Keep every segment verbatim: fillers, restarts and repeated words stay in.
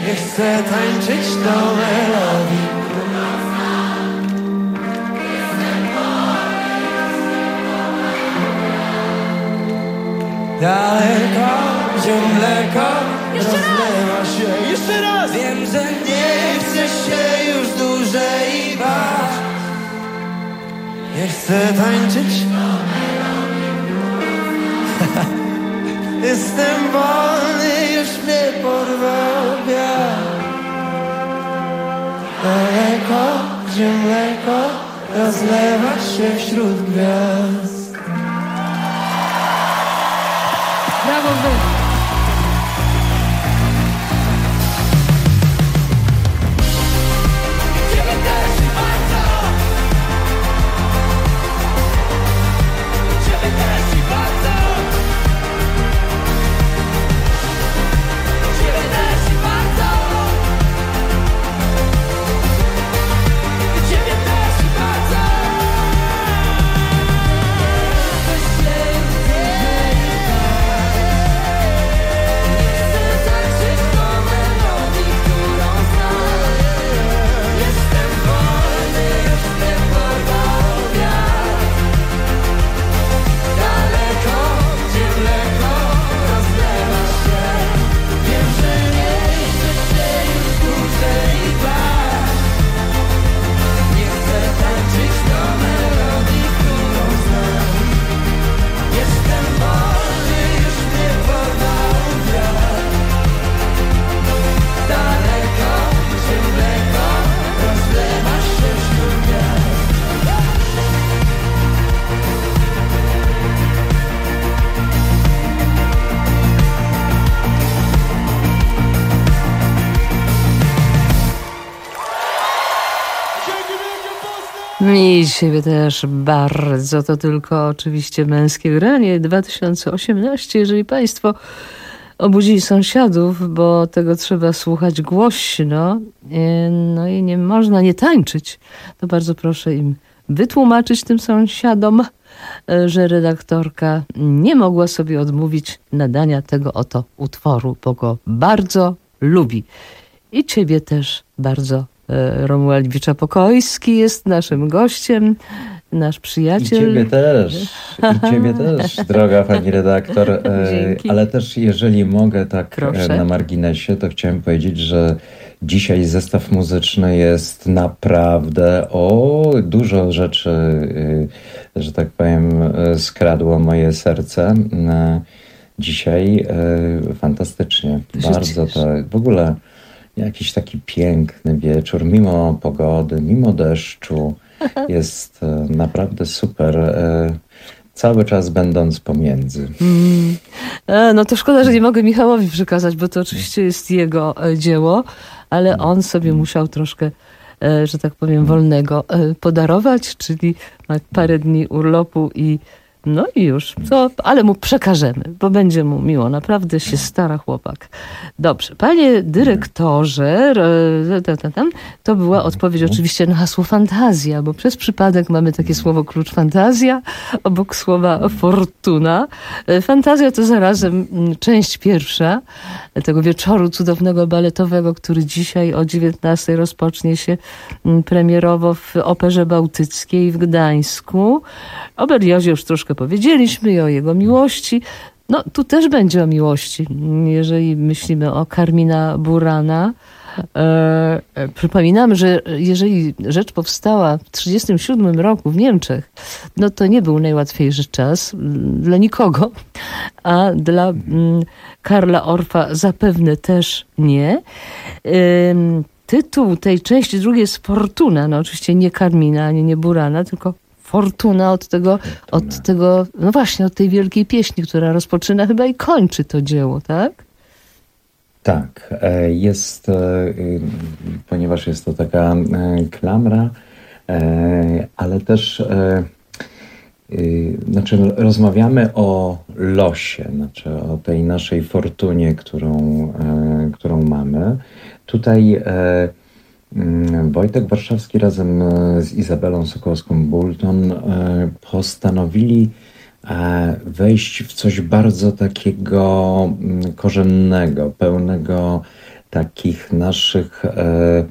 Nie chcę tańczyć do melodii. Daleko, gdzie mleko rozlewa się. Jeszcze raz! Wiem, że nie chcę się już dłużej bać. Nie chcę tańczyć. Jestem wolny, już mnie porwał wiatr. Daleko, gdzie mleko rozlewa się wśród gwiazd. Brawo wy! I siebie też bardzo, to tylko oczywiście męskie granie dwa tysiące osiemnaście. Jeżeli Państwo obudzili sąsiadów, bo tego trzeba słuchać głośno, no i nie można nie tańczyć, to bardzo proszę im wytłumaczyć tym sąsiadom, że redaktorka nie mogła sobie odmówić nadania tego oto utworu, bo go bardzo lubi. I ciebie też bardzo. Romuald Wicza-Pokojski jest naszym gościem, nasz przyjaciel. I ciebie też, i ciebie też, droga pani redaktor. Dzięki. Ale też, jeżeli mogę tak Proszę. Na marginesie, to chciałem powiedzieć, że dzisiaj zestaw muzyczny jest naprawdę, o, dużo rzeczy, że tak powiem, skradło moje serce. Dzisiaj fantastycznie, bardzo to w ogóle... Jakiś taki piękny wieczór, mimo pogody, mimo deszczu, jest naprawdę super, cały czas będąc pomiędzy. Mm. E, no to szkoda, że nie mogę Michałowi przekazać, bo to oczywiście jest jego dzieło, ale on sobie musiał troszkę, e, że tak powiem, wolnego e, podarować, czyli ma parę dni urlopu i no i już, to, ale mu przekażemy, bo będzie mu miło. Naprawdę się stara chłopak. Dobrze. Panie dyrektorze, to była odpowiedź oczywiście na hasło fantazja, bo przez przypadek mamy takie słowo klucz fantazja obok słowa fortuna. Fantazja to zarazem część pierwsza tego wieczoru cudownego baletowego, który dzisiaj o dziewiętnastej rozpocznie się premierowo w Operze Bałtyckiej w Gdańsku. O Berliozie już troszkę powiedzieliśmy i o jego miłości. No, tu też będzie o miłości. Jeżeli myślimy o Carmina Burana, e, e, przypominam, że jeżeli rzecz powstała w tysiąc dziewięćset trzydziestym siódmym roku w Niemczech, no to nie był najłatwiejszy czas dla nikogo, a dla mm, Karla Orfa zapewne też nie. E, tytuł tej części drugiej jest Fortuna. No oczywiście nie Carmina, ani nie Burana, tylko Fortuna od tego, od tego, no właśnie, od tej wielkiej pieśni, która rozpoczyna chyba i kończy to dzieło, tak? Tak, jest, ponieważ jest to taka klamra, ale też, znaczy rozmawiamy o losie, znaczy o tej naszej fortunie, którą, którą mamy. Tutaj Wojtek Warszawski razem z Izabelą Sokołowską-Bulton postanowili wejść w coś bardzo takiego korzennego, pełnego takich naszych e, e,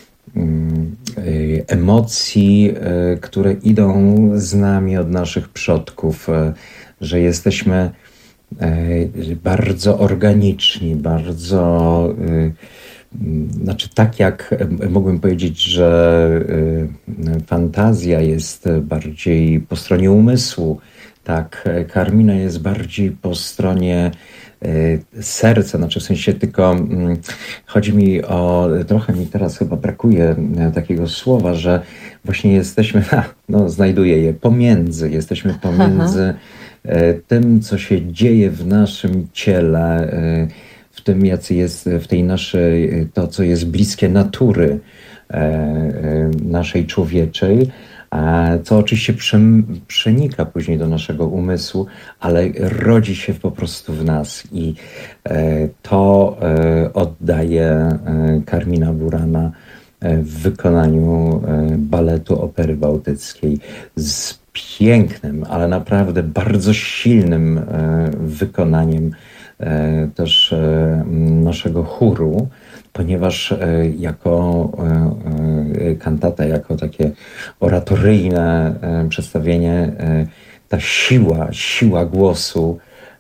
emocji, e, które idą z nami od naszych przodków, e, że jesteśmy e, bardzo organiczni, bardzo e, znaczy tak jak mógłbym powiedzieć, że e, fantazja jest bardziej po stronie umysłu, tak Carmina jest bardziej po stronie serca, znaczy w sensie tylko chodzi mi o, trochę mi teraz chyba brakuje takiego słowa, że właśnie jesteśmy, ha, no znajduję je, pomiędzy, jesteśmy pomiędzy Aha. tym, co się dzieje w naszym ciele, w tym, jacy jest w tej naszej, to co jest bliskie natury naszej człowieczej, co oczywiście przenika później do naszego umysłu, ale rodzi się po prostu w nas i to oddaje Carmina Burana w wykonaniu baletu Opery Bałtyckiej z pięknym, ale naprawdę bardzo silnym wykonaniem też naszego chóru, ponieważ jako kantata, jako takie oratoryjne przedstawienie, ta siła, siła głosu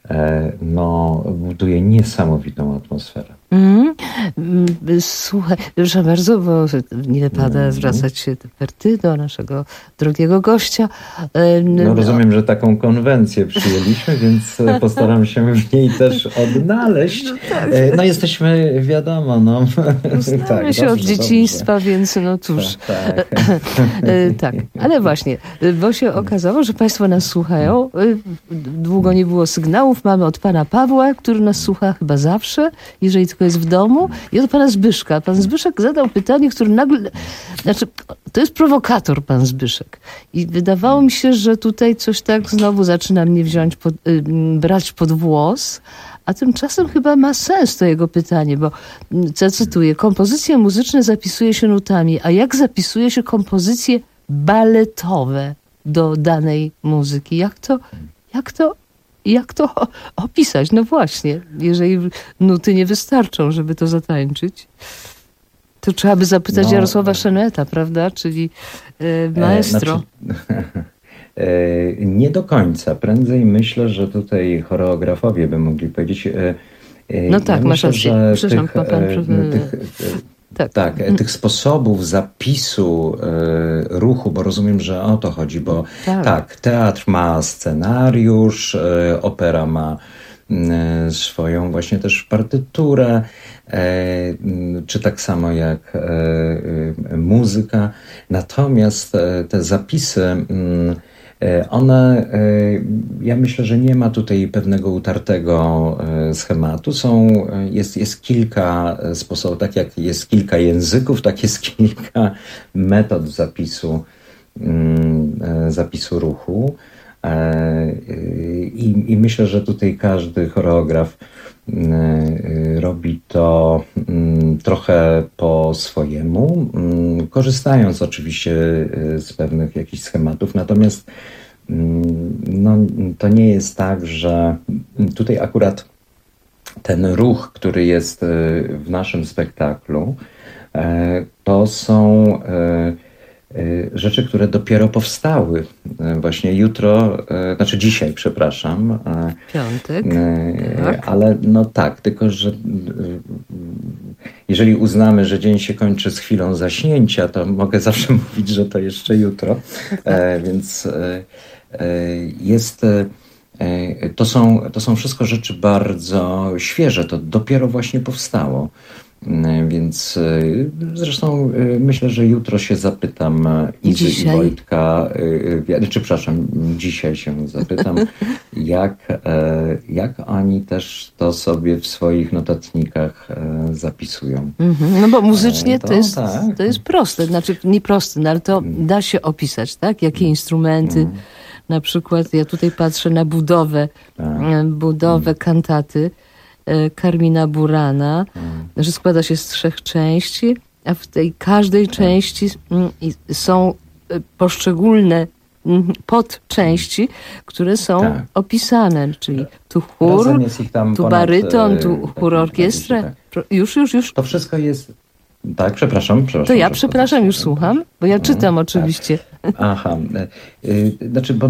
no, buduje niesamowitą atmosferę. Mm. Słuchaj, proszę bardzo, bo nie wypada mm. zwracać się per ty do naszego drogiego gościa. No rozumiem, że taką konwencję przyjęliśmy, więc postaram się w niej też odnaleźć. No, tak. No jesteśmy, wiadomo, no. Znamy tak, się dobrze, od dzieciństwa, dobrze. Więc no cóż. Tak, tak. Tak, ale właśnie, bo się okazało, że Państwo nas słuchają. Długo nie było sygnałów. Mamy od Pana Pawła, który nas słucha chyba zawsze, jeżeli tylko jest w domu, i od Pana Zbyszka. Pan Zbyszek zadał pytanie, które nagle... Znaczy, to jest prowokator, Pan Zbyszek. I wydawało mi się, że tutaj coś tak znowu zaczyna mnie wziąć, pod, y, brać pod włos, a tymczasem chyba ma sens to jego pytanie, bo zacytuję, kompozycje muzyczne zapisuje się nutami, a jak zapisuje się kompozycje baletowe do danej muzyki? Jak to... Jak to Jak to opisać? No właśnie, jeżeli nuty nie wystarczą, żeby to zatańczyć, to trzeba by zapytać no, Jarosława Szeneta, prawda? Czyli e, maestro. E, znaczy, e, nie do końca. Prędzej myślę, że tutaj choreografowie by mogli powiedzieć. E, no tak, ja masz rację. Przepraszam, pan, pan, tych, Tak, tak tych sposobów zapisu e, ruchu, bo rozumiem, że o to chodzi, bo tak, tak teatr ma scenariusz, e, opera ma e, swoją właśnie też partyturę, e, czy tak samo jak e, e, muzyka. Natomiast e, te zapisy m, one, ja myślę, że nie ma tutaj pewnego utartego schematu. Są, jest, jest kilka sposobów, tak jak jest kilka języków, tak jest kilka metod zapisu, zapisu ruchu. I, i myślę, że tutaj każdy choreograf robi to trochę po swojemu, korzystając oczywiście z pewnych jakichś schematów, natomiast no, to nie jest tak, że tutaj akurat ten ruch, który jest w naszym spektaklu, to są rzeczy, które dopiero powstały. Właśnie jutro, znaczy dzisiaj, przepraszam. Piątek. Tak. Ale no tak, tylko że jeżeli uznamy, że dzień się kończy z chwilą zaśnięcia, to mogę zawsze mówić, że to jeszcze jutro. E, więc e, jest... To są, to są wszystko rzeczy bardzo świeże. To dopiero właśnie powstało. Więc zresztą myślę, że jutro się zapytam Izy i Wojtka, czy przepraszam, dzisiaj się zapytam, jak, jak oni też to sobie w swoich notatnikach zapisują. Mm-hmm. No bo muzycznie to, to, jest, tak. to jest proste, znaczy nie proste, no ale to da się opisać, tak? Jakie instrumenty, mm. na przykład ja tutaj patrzę na budowę, tak. budowę mm. kantaty Carmina Burana, hmm. że składa się z trzech części, a w tej każdej części są poszczególne podczęści, które są tak. opisane, czyli tu chór, tu ponad, baryton, tu chór orkiestra. Tak. Już, już, już. To wszystko jest... Tak, przepraszam. przepraszam to ja przepraszam, już słucham, bo ja czytam oczywiście. Aha, znaczy, bo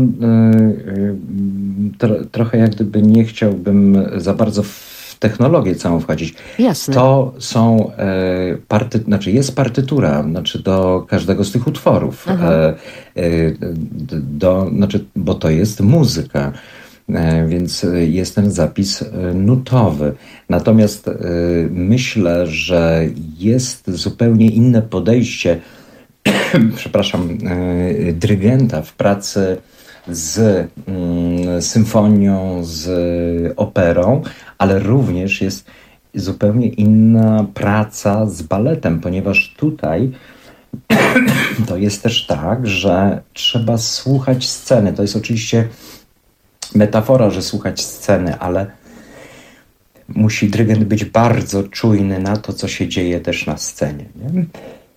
tro, trochę jak gdyby nie chciałbym za bardzo w technologię całą wchodzić. Jasne. To są party, znaczy jest partytura, znaczy do każdego z tych utworów. E, do, znaczy, bo to jest muzyka. Więc jest ten zapis nutowy. Natomiast myślę, że jest zupełnie inne podejście, przepraszam, dyrygenta w pracy z symfonią, z operą, ale również jest zupełnie inna praca z baletem, ponieważ tutaj to jest też tak, że trzeba słuchać sceny. To jest oczywiście metafora, że słuchać sceny, ale musi dyrygent być bardzo czujny na to, co się dzieje też na scenie. Nie?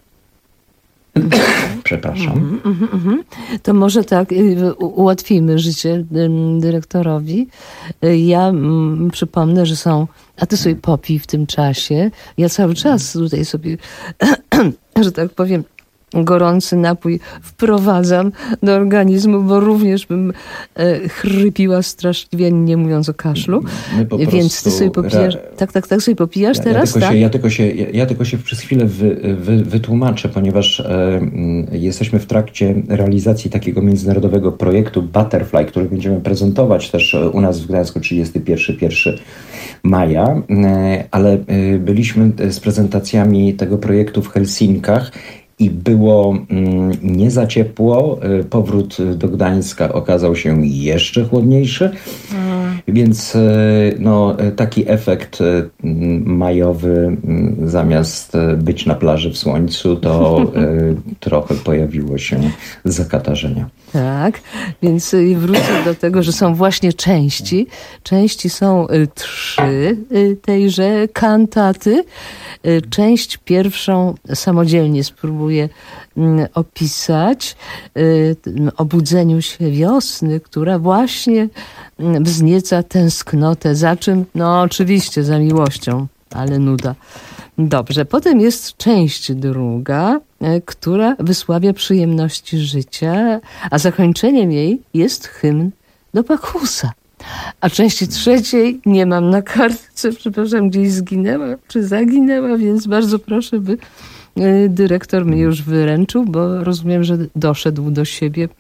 Przepraszam. Mm, mm, mm. To może tak ułatwimy życie dyrektorowi. Ja mm, przypomnę, że są a ty sobie popij w tym czasie. Ja cały czas tutaj sobie, że tak powiem, gorący napój wprowadzam do organizmu, bo również bym e, chrypiła straszliwie, nie mówiąc o kaszlu. Więc ty sobie popijasz. Re... Tak, tak, tak sobie popijasz ja, teraz, ja tylko tak? Się, ja, tylko się, ja, ja tylko się przez chwilę wy, wy, wytłumaczę, ponieważ e, jesteśmy w trakcie realizacji takiego międzynarodowego projektu Butterfly, który będziemy prezentować też u nas w Gdańsku trzydziestego pierwszego maja, e, ale e, byliśmy z prezentacjami tego projektu w Helsinkach i było mm, nie za ciepło. Powrót do Gdańska okazał się jeszcze chłodniejszy, mm. więc no, taki efekt majowy, zamiast być na plaży w słońcu, to trochę pojawiło się zakażenia. Tak, więc wrócę do tego, że są właśnie części. Części są trzy tejże kantaty. Część pierwszą samodzielnie spróbuję opisać. Obudzeniu się wiosny, która właśnie wznieca tęsknotę. Za czym? No oczywiście za miłością, ale nuda. Dobrze, potem jest część druga, która wysławia przyjemności życia, a zakończeniem jej jest hymn do Bakchusa. A części trzeciej nie mam na kartce, przepraszam, gdzieś zginęła, czy zaginęła, więc bardzo proszę, by dyrektor mnie już wyręczył, bo rozumiem, że doszedł do siebie.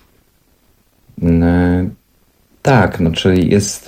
No, tak, no czyli jest...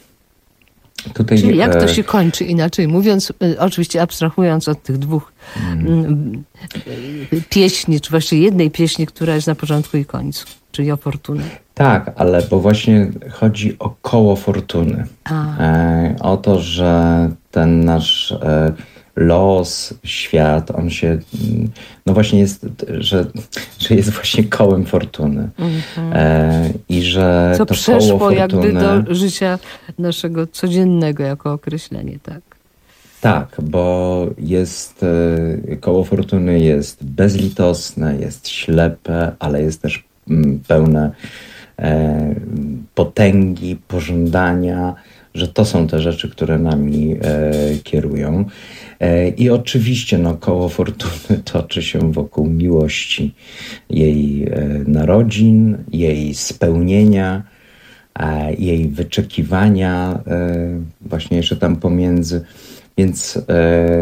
Tutaj, Czyli jak to się kończy, inaczej mówiąc, oczywiście abstrahując od tych dwóch hmm. pieśni, czy właściwie jednej pieśni, która jest na początku i końcu, czyli o fortunę. Tak, ale bo właśnie chodzi o koło fortuny. E, o to, że ten nasz e, los, świat, on się, no właśnie jest, że, że jest właśnie kołem fortuny. Mm-hmm. E, I że Co to przeszło koło fortuny, jakby do życia naszego codziennego jako określenie, tak? Tak, bo jest, koło fortuny jest bezlitosne, jest ślepe, ale jest też pełne e, potęgi, pożądania, że to są te rzeczy, które nami e, kierują. E, I oczywiście no, koło fortuny toczy się wokół miłości, jej e, narodzin, jej spełnienia, e, jej wyczekiwania, e, właśnie jeszcze tam pomiędzy. Więc e,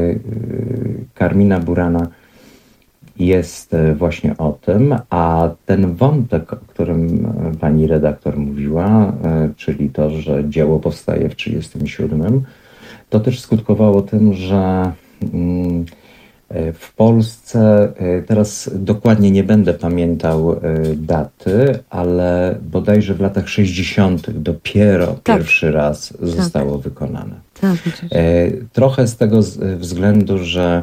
Carmina Burana jest właśnie o tym, a ten wątek, o którym pani redaktor mówiła, czyli to, że dzieło powstaje w trzydziestym siódmym, to też skutkowało tym, że w Polsce, teraz dokładnie nie będę pamiętał daty, ale bodajże w latach sześćdziesiątych dopiero tak. pierwszy raz zostało tak. wykonane. Tak, Trochę z tego względu, że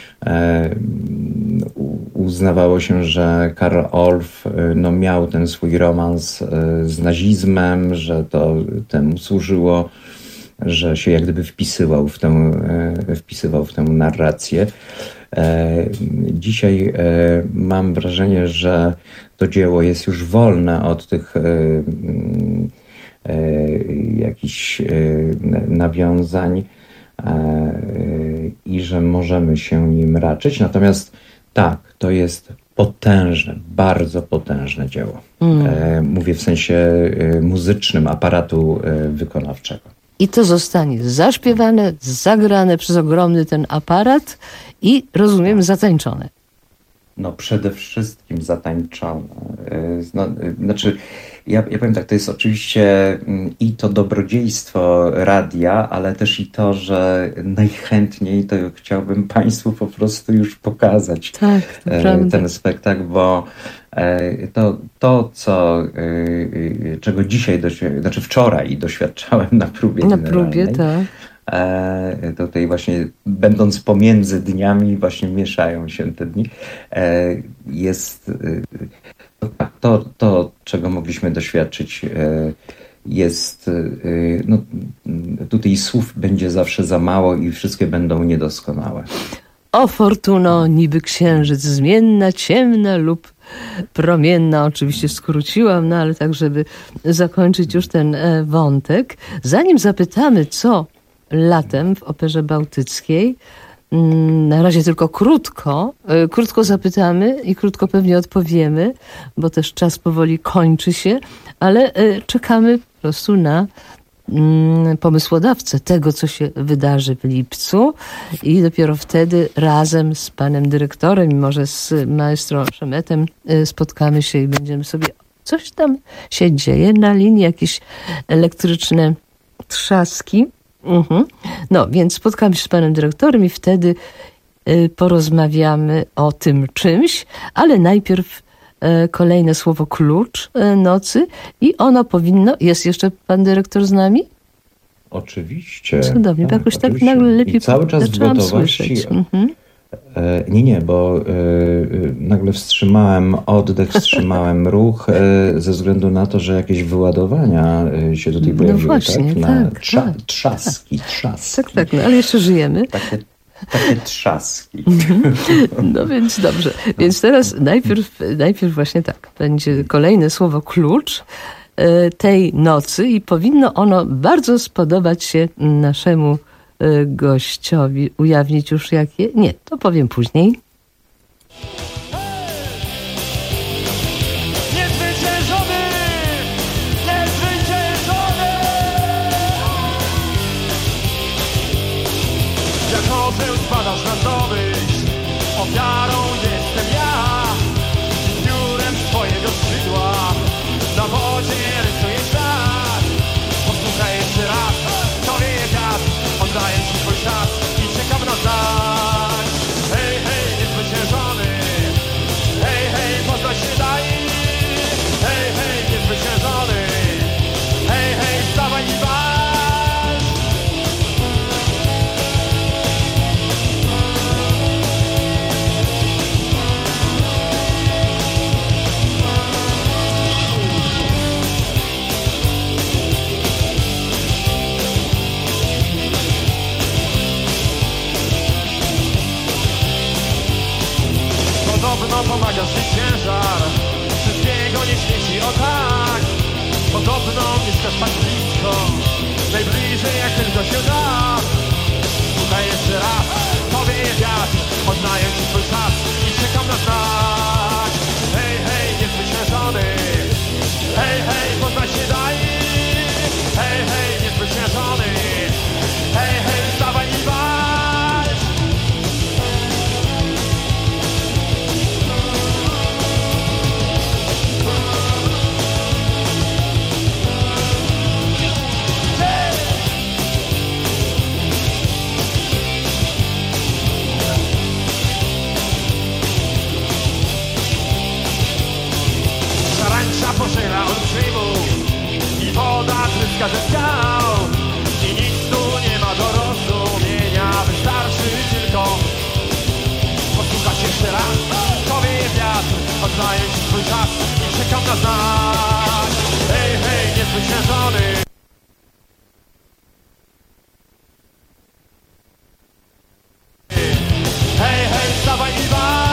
uznawało się, że Karl Orff no, miał ten swój romans z nazizmem, że to temu służyło, że się jak gdyby wpisywał w tę, wpisywał w tę narrację. Dzisiaj mam wrażenie, że to dzieło jest już wolne od tych jakichś nawiązań, i że możemy się nim raczyć. Natomiast tak, to jest potężne, bardzo potężne dzieło. Mm. Mówię w sensie muzycznym aparatu wykonawczego. I to zostanie zaśpiewane, zagrane przez ogromny ten aparat i, rozumiem, zatańczone. No przede wszystkim zatańczone. No, znaczy, ja, ja powiem tak, to jest oczywiście i to dobrodziejstwo radia, ale też i to, że najchętniej to chciałbym Państwu po prostu już pokazać tak, ten spektakl, bo to, to co, czego dzisiaj, doświ- znaczy wczoraj doświadczałem na próbie Na próbie, tak. E, tutaj właśnie będąc pomiędzy dniami, właśnie mieszają się te dni, e, jest e, to, to, czego mogliśmy doświadczyć, e, jest, e, no, tutaj słów będzie zawsze za mało i wszystkie będą niedoskonałe. O fortuno, niby księżyc, zmienna, ciemna lub promienna, oczywiście skróciłam, no ale tak, żeby zakończyć już ten e, wątek. Zanim zapytamy, co latem w Operze Bałtyckiej, na razie tylko krótko, krótko zapytamy i krótko pewnie odpowiemy, bo też czas powoli kończy się, ale czekamy po prostu na pomysłodawcę tego, co się wydarzy w lipcu i dopiero wtedy razem z panem dyrektorem i może z maestro Szemetem spotkamy się i będziemy sobie, coś tam się dzieje na linii, jakieś elektryczne trzaski. Mhm. No, więc spotkamy się z panem dyrektorem i wtedy y, porozmawiamy o tym czymś, ale najpierw y, kolejne słowo klucz y, nocy i ono powinno... Jest jeszcze pan dyrektor z nami? Oczywiście. Cudownie, tak, bo jakoś oczywiście. tak nagle lepiej I cały czas w gotowości. Mhm. E, nie, nie, bo e, nagle wstrzymałem oddech, wstrzymałem ruch e, ze względu na to, że jakieś wyładowania e, się tutaj no pojawiły. Właśnie, tak? Na tak, trza, tak, trzaski, trzaski. Tak, tak, no, ale jeszcze żyjemy. Takie, takie trzaski. No więc dobrze. Więc teraz najpierw, najpierw właśnie tak, będzie kolejne słowo klucz tej nocy i powinno ono bardzo spodobać się naszemu gościowi. Ujawnić już jakie? Nie, to powiem później. Niezwyciężony! Niezwyciężony! Jak orzeł spadasz na zdobycz, ofiarą jestem ja. Piórem twojego skrzydła na wodzie rysuję ślad. Posłuchaj jeszcze raz, to wieje wiatr, oddaję ci swój czas i czekam na znak. Hej, hej, niezwyciężony, hej, hej, poznać się daj. Hej, hej, niezwyciężony, hej, hej, wstawaj i walcz. Podobno pomagasz ci ciężar, wszystkiego nie świeci o tak. Podobno mieszkasz tak blisko, najbliżej jak tylko się da. Słuchaj jeszcze raz, powieje wiatr, oddaję ci swój czas i czekam na znak. Hej, hej, niezwyciężony, hej, hej, poznać się daj. Hej, hej, niezwyciężony, hej, hej, wstawaj i walcz. Szarańcza pożera olbrzymów i woda tryska ze skał. I nic tu nie ma do rozumienia, wystarczy tylko posłuchać jeszcze raz. To wieje wiatr, oddaję ci swój czas i czekam na znak. Hej, hej, niezwyciężony. Hej, hej, wstawaj i walcz.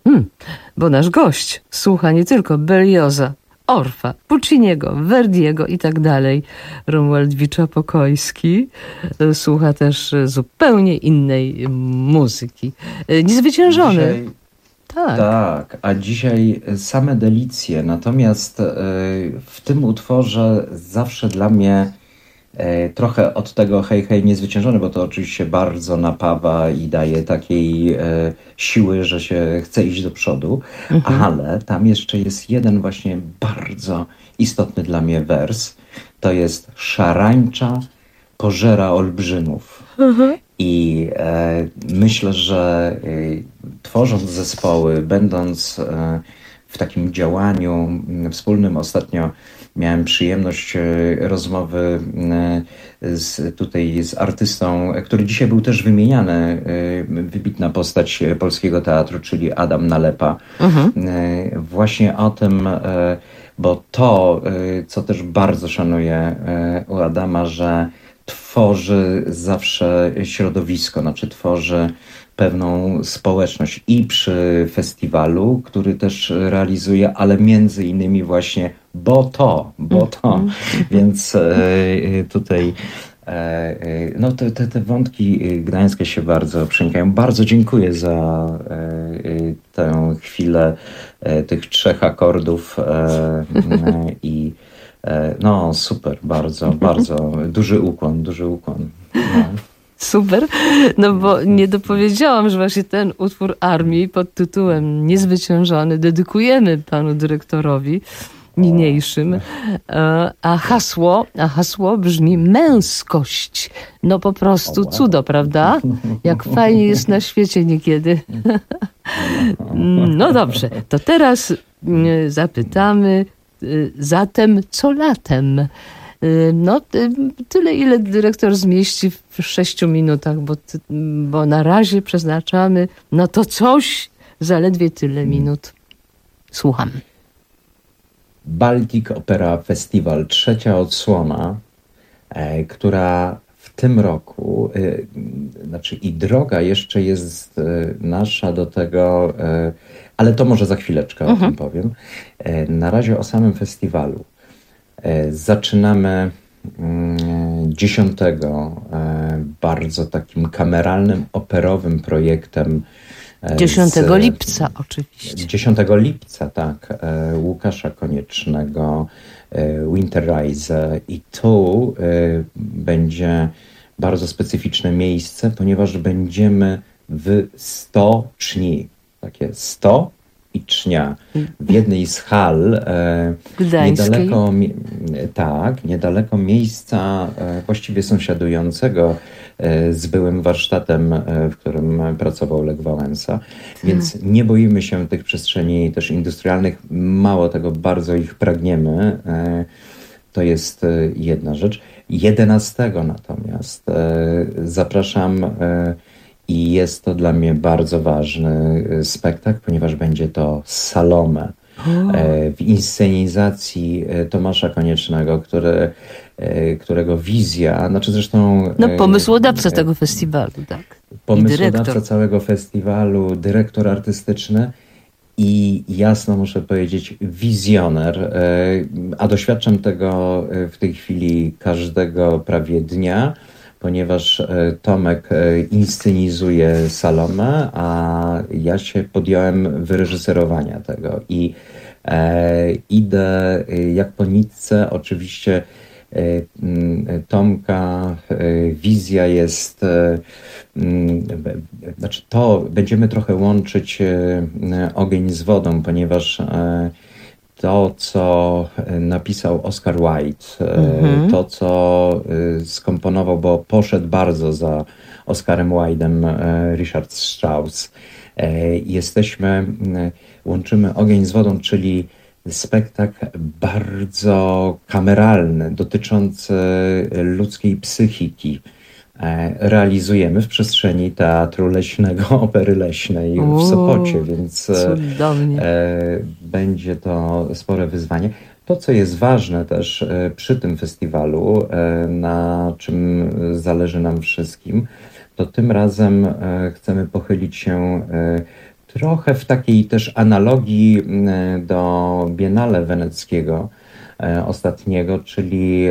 Hmm, bo nasz gość słucha nie tylko Berlioza, Orfa, Pucciniego, Verdiego i tak dalej. Romuald Wicza-Pokojski słucha też zupełnie innej muzyki. Niezwyciężony. Dzisiaj, tak. tak, a dzisiaj same delicje. Natomiast w tym utworze zawsze dla mnie trochę od tego hej, hej, niezwyciężony, bo to oczywiście bardzo napawa i daje takiej e, siły, że się chce iść do przodu, mhm. ale tam jeszcze jest jeden właśnie bardzo istotny dla mnie wers. To jest szarańcza pożera olbrzymów. Mhm. I e, myślę, że e, tworząc zespoły, będąc e, w takim działaniu wspólnym, ostatnio miałem przyjemność rozmowy z, tutaj z artystą, który dzisiaj był też wymieniany, wybitna postać polskiego teatru, czyli Adam Nalepa. Mhm. Właśnie o tym, bo to, co też bardzo szanuję u Adama, że tworzy zawsze środowisko, znaczy tworzy pewną społeczność i przy festiwalu, który też realizuje, ale między innymi właśnie bo to, bo to. Mm. Więc e, tutaj e, no te, te, te wątki gdańskie się bardzo przenikają. Bardzo dziękuję za e, tę chwilę e, tych trzech akordów e, i e, no super, bardzo, bardzo duży ukłon, duży ukłon. No. Super, no bo nie dopowiedziałam, że właśnie ten utwór Armii pod tytułem Niezwyciężony dedykujemy panu dyrektorowi niniejszym, a hasło, a hasło brzmi męskość. No po prostu cudo, prawda? Jak fajnie jest na świecie niekiedy. No dobrze, to teraz zapytamy zatem co latem? No, tyle, ile dyrektor zmieści w sześciu minutach, bo, bo na razie przeznaczamy no to coś zaledwie tyle minut. Słucham. Baltic Opera Festival, trzecia odsłona, e, która w tym roku, e, znaczy i droga jeszcze jest e, nasza do tego, e, ale to może za chwileczkę mhm. o tym powiem. E, na razie o samym festiwalu. Zaczynamy dziesiątego bardzo takim kameralnym, operowym projektem. dziesiątego lipca oczywiście. dziesiątego lipca, tak. Łukasza Koniecznego, Winterreise. I tu będzie bardzo specyficzne miejsce, ponieważ będziemy w stoczni. Takie sto i cznia. W jednej z hal e, niedaleko, tak, niedaleko miejsca e, właściwie sąsiadującego e, z byłym warsztatem, e, w którym pracował Lech Wałęsa. Więc nie boimy się tych przestrzeni też industrialnych. Mało tego, bardzo ich pragniemy. E, to jest e, jedna rzecz. jedenastego natomiast e, zapraszam e, i jest to dla mnie bardzo ważny spektakl, ponieważ będzie to Salome w inscenizacji Tomasza Koniecznego, który, którego wizja, znaczy zresztą... No pomysłodawca tego festiwalu, tak. Pomysłodawca całego festiwalu, dyrektor artystyczny i jasno muszę powiedzieć wizjoner, a doświadczam tego w tej chwili każdego prawie dnia, ponieważ Tomek inscenizuje Salome, a ja się podjąłem wyreżyserowania tego i e, idę jak po nitce. Oczywiście e, Tomka e, wizja jest, e, znaczy to będziemy trochę łączyć e, ogień z wodą, ponieważ e, to, co napisał Oscar Wilde, mhm. to, co skomponował, bo poszedł bardzo za Oscarem Wilde'em Richard Strauss. Jesteśmy, łączymy ogień z wodą, czyli spektakl bardzo kameralny, dotyczący ludzkiej psychiki. Realizujemy w przestrzeni Teatru Leśnego, Opery Leśnej w Sopocie, więc cudownie. Będzie to spore wyzwanie. To, co jest ważne też przy tym festiwalu, na czym zależy nam wszystkim, to tym razem chcemy pochylić się trochę w takiej też analogii do Biennale Weneckiego ostatniego, czyli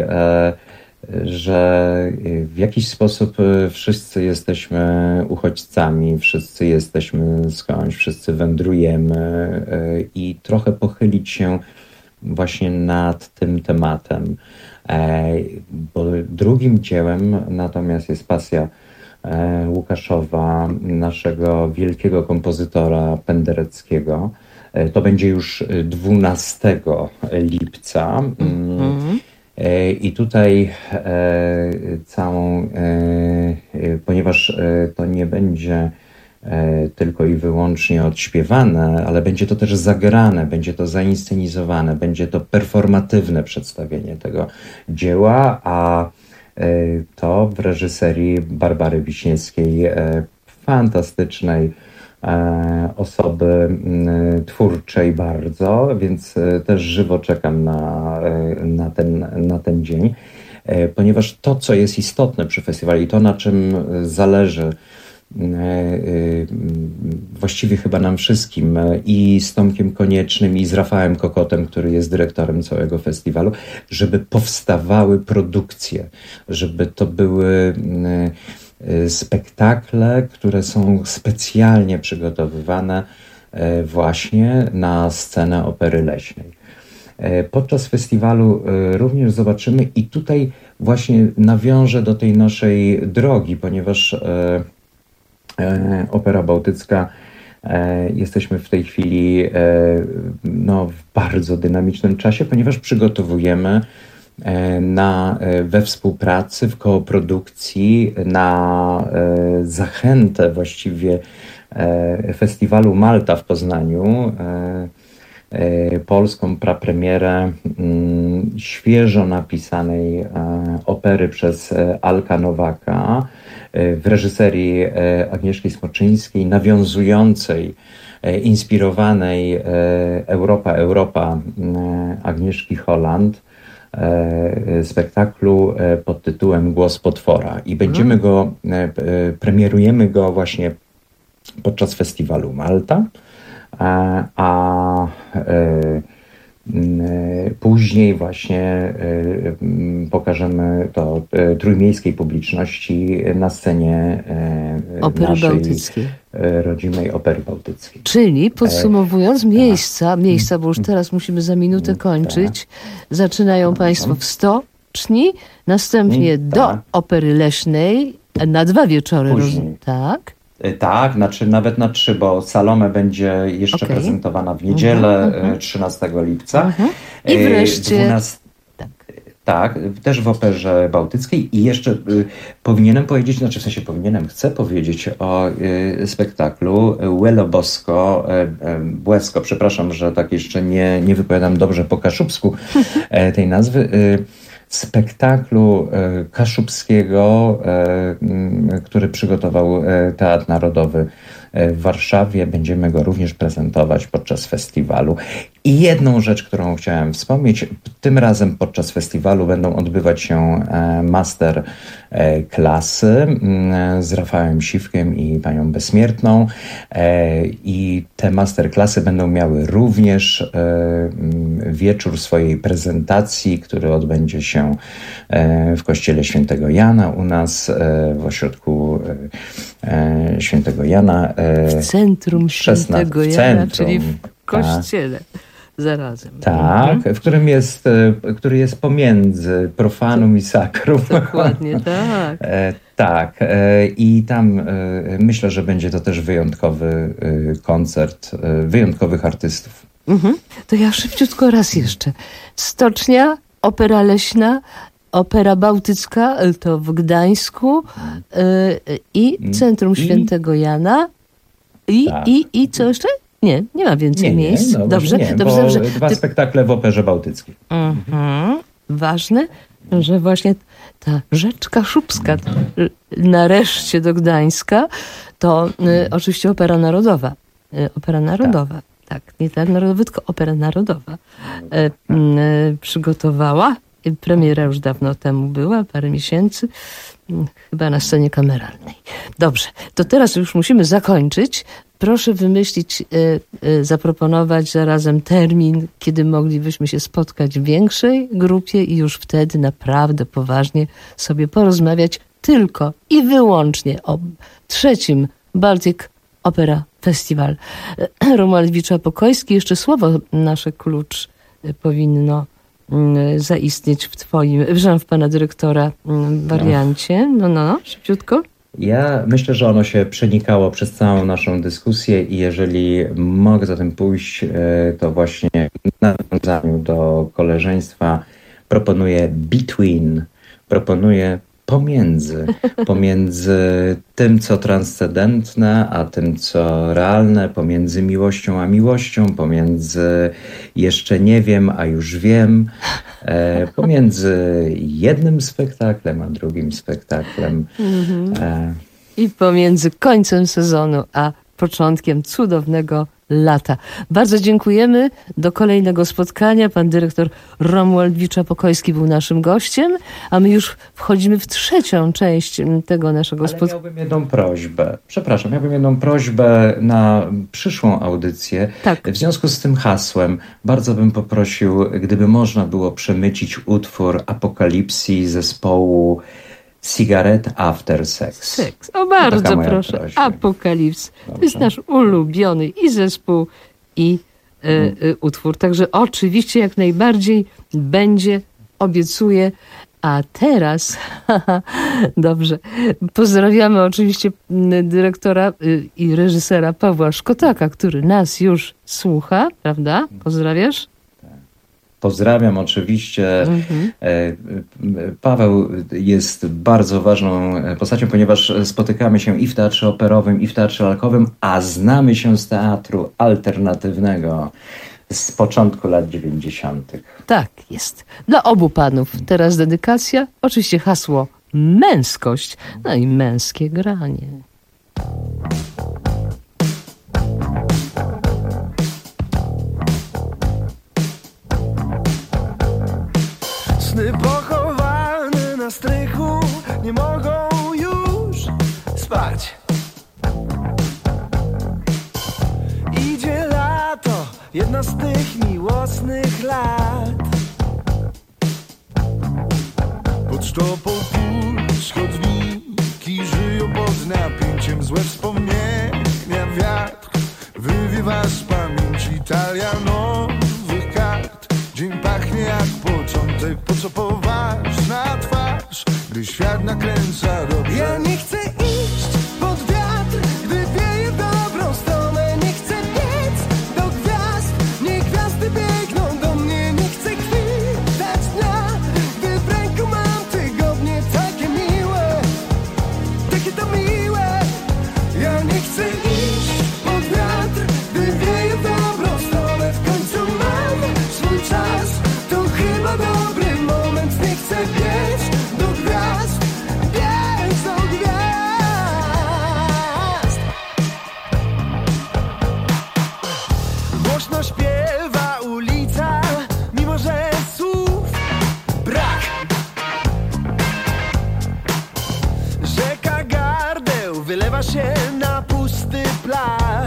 że w jakiś sposób wszyscy jesteśmy uchodźcami, wszyscy jesteśmy skądś, wszyscy wędrujemy i trochę pochylić się właśnie nad tym tematem. Bo drugim dziełem natomiast jest pasja Łukaszowa, naszego wielkiego kompozytora pendereckiego. To będzie już dwunastego lipca. Mm-hmm. I tutaj całą, ponieważ to nie będzie tylko i wyłącznie odśpiewane, ale będzie to też zagrane, będzie to zainscenizowane, będzie to performatywne przedstawienie tego dzieła, a to w reżyserii Barbary Wiśniewskiej, fantastycznej osoby twórczej bardzo, więc też żywo czekam na, na, ten, na ten dzień, ponieważ to, co jest istotne przy festiwalu i to, na czym zależy właściwie chyba nam wszystkim, i z Tomkiem Koniecznym, i z Rafałem Kokotem, który jest dyrektorem całego festiwalu, żeby powstawały produkcje, żeby to były spektakle, które są specjalnie przygotowywane właśnie na scenę Opery Leśnej. Podczas festiwalu również zobaczymy, i tutaj właśnie nawiążę do tej naszej drogi, ponieważ Opera Bałtycka, jesteśmy w tej chwili no, w bardzo dynamicznym czasie, ponieważ przygotowujemy na, we współpracy, w koprodukcji, na zachętę właściwie Festiwalu Malta w Poznaniu, polską prapremierę świeżo napisanej opery przez Alka Nowaka w reżyserii Agnieszki Smoczyńskiej, nawiązującej, inspirowanej Europa, Europa Agnieszki Holland, spektaklu pod tytułem Głos Potwora. I będziemy go, premierujemy go właśnie podczas festiwalu Malta, a, a później właśnie pokażemy to trójmiejskiej publiczności na scenie Opery naszej Bałtyckiej. rodzimej Opery Bałtyckiej. Czyli podsumowując, miejsca, miejsca, bo już teraz musimy za minutę kończyć, zaczynają Państwo w Stoczni, następnie do Opery Leśnej na dwa wieczory. Później. Tak? Tak, znaczy nawet na trzy, bo Salome będzie jeszcze okay. prezentowana w niedzielę, uh-huh. trzynastego lipca. Uh-huh. I wreszcie... dwunastego Tak. tak, też w Operze Bałtyckiej. I jeszcze y, powinienem powiedzieć, znaczy w sensie powinienem, chcę powiedzieć o y, spektaklu Łelo Bosko, y, y, Błesko, przepraszam, że tak jeszcze nie, nie wypowiadam dobrze po kaszubsku y, tej nazwy, y, spektaklu kaszubskiego, który przygotował Teatr Narodowy w Warszawie. Będziemy go również prezentować podczas festiwalu. I jedną rzecz, którą chciałem wspomnieć, tym razem podczas festiwalu będą odbywać się master klasy z Rafałem Siwkiem i panią Bezsmiertną. I te master klasy będą miały również wieczór swojej prezentacji, który odbędzie się w Kościele Świętego Jana u nas, w ośrodku Świętego Jana. W centrum Świętego Jana, centrum, czyli w kościele. Tak. Zarazem. Tak, w którym jest, który jest pomiędzy profanum i sakrum. Dokładnie, tak. E, tak, e, i tam e, myślę, że będzie to też wyjątkowy e, koncert e, wyjątkowych artystów. Mhm. To ja szybciutko raz jeszcze. Stocznia, Opera Leśna, Opera Bałtycka, to w Gdańsku e, i Centrum I, Świętego Jana i, tak. i, i co jeszcze? Nie, nie ma więcej nie, miejsc. Nie, no, dobrze, nie, dobrze, dobrze. Dwa Ty... spektakle w Operze Bałtyckiej. Mhm. Ważne, że właśnie ta rzecz kaszubska nareszcie do Gdańska to y, oczywiście Opera Narodowa. Y, opera Narodowa, tak. tak. Nie Teatr Narodowy, tylko Opera Narodowa y, y, przygotowała. Premiera już dawno temu była, parę miesięcy. Chyba na scenie kameralnej. Dobrze, to teraz już musimy zakończyć. proszę wymyślić, y, y, zaproponować zarazem termin, kiedy moglibyśmy się spotkać w większej grupie i już wtedy naprawdę poważnie sobie porozmawiać tylko i wyłącznie o trzecim Baltic Opera Festival. Romuald Wicza-Pokojski, jeszcze słowo nasze klucz powinno zaistnieć w twoim, w pana dyrektora wariancie. No, no, no, szybciutko. Ja myślę, że ono się przenikało przez całą naszą dyskusję i jeżeli mogę za tym pójść, to właśnie w nawiązaniu do koleżeństwa proponuję between, proponuję pomiędzy, pomiędzy tym, co transcendentne, a tym, co realne, pomiędzy miłością a miłością, pomiędzy jeszcze nie wiem, a już wiem, e, pomiędzy jednym spektaklem, a drugim spektaklem. Mm-hmm. E... I pomiędzy końcem sezonu, a początkiem cudownego lata. Bardzo dziękujemy. Do kolejnego spotkania. Pan dyrektor Romuald Wicza-Pokojski był naszym gościem, a my już wchodzimy w trzecią część tego naszego spotkania. Miałbym jedną prośbę. Przepraszam, miałbym jedną prośbę na przyszłą audycję. Tak. W związku z tym hasłem bardzo bym poprosił, gdyby można było przemycić utwór Apokalipsji zespołu Cigarette After Sex. Sex. O, bardzo proszę. Prośba. Apokalips. Dobrze. To jest nasz ulubiony i zespół, i y, y, utwór. Także oczywiście jak najbardziej będzie, obiecuję. A teraz, dobrze, pozdrawiamy oczywiście dyrektora y, i reżysera Pawła Szkotaka, który nas już słucha, prawda? Pozdrawiasz? Pozdrawiam oczywiście. Mhm. Paweł jest bardzo ważną postacią, ponieważ spotykamy się i w teatrze operowym, i w teatrze lalkowym, a znamy się z teatru alternatywnego z początku lat dziewięćdziesiątych. Tak jest. Dla obu panów teraz dedykacja. Oczywiście hasło męskość, no i męskie granie. Sny pochowane na strychu nie mogą już spać. Idzie lato, jedna z tych miłosnych lat. Pod sztopą pusz chodniki żyją pod napięciem. Złe wspomnienia wiatr wywiewa z pamięci. Talia nowych kart. Dzień pachnie jak początek, po co poważna twarz, gdy świat nakręca dobrze. Ja nie chcę iść pod wiatr, gdy wieje w dobrą stronę. Nie chcę biec do gwiazd, niech gwiazdy biegną do mnie. Nie chcę chwilać dnia, gdy w ręku mam tygodnie. Takie miłe, takie to miłe. Ja nie chcę iść pod wiatr, gdy wieje w dobrą stronę. W końcu mam swój czas, to chyba dobry moment. Nie chcę biec do gwiazd, biec do gwiazd. Głośno śpiewa ulica, mimo że słów brak. Rzeka gardeł wylewa się na pusty plac.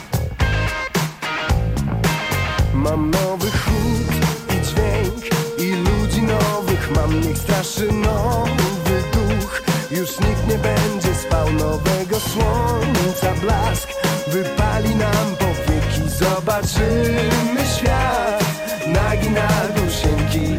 Mam nowy chód i dźwięk i ludzi nowych mam. Niech straszy nowy duch. Już nikt nie będzie spał. Nowego słońca blask wypali nam powieki. Zobaczymy świat nagi na dusieńki.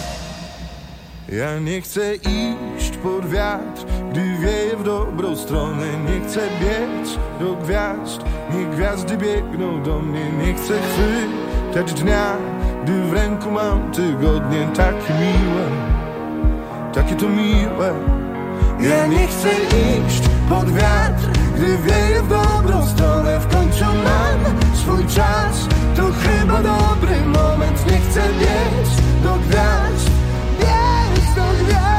Ja nie chcę iść pod wiatr, gdy wieje w dobrą stronę. Nie chcę biec do gwiazd, niech gwiazdy biegną do mnie. Nie chcę chwytać dnia, gdy w ręku mam tygodnie. Takie miłe, takie to miłe. Ja nie chcę iść pod wiatr, gdy wieje w dobrą stronę. W końcu mam swój czas, to chyba dobry moment. Nie chcę biec do gwiazd, biec do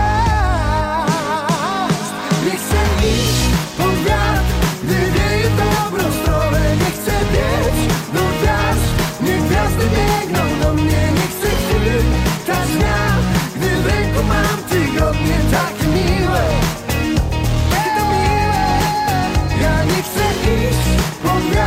gwiazd. Nie chcę iść pod wiatr, gdy wieje w dobrą stronę. Nie chcę biec do gwiazd, niech gwiazdy biegną do mnie. Nie chcę chwilać dnia, gdy w ręku mam tygodnie. Takie miłe, takie to miłe. Ja nie chcę iść pod wiatr.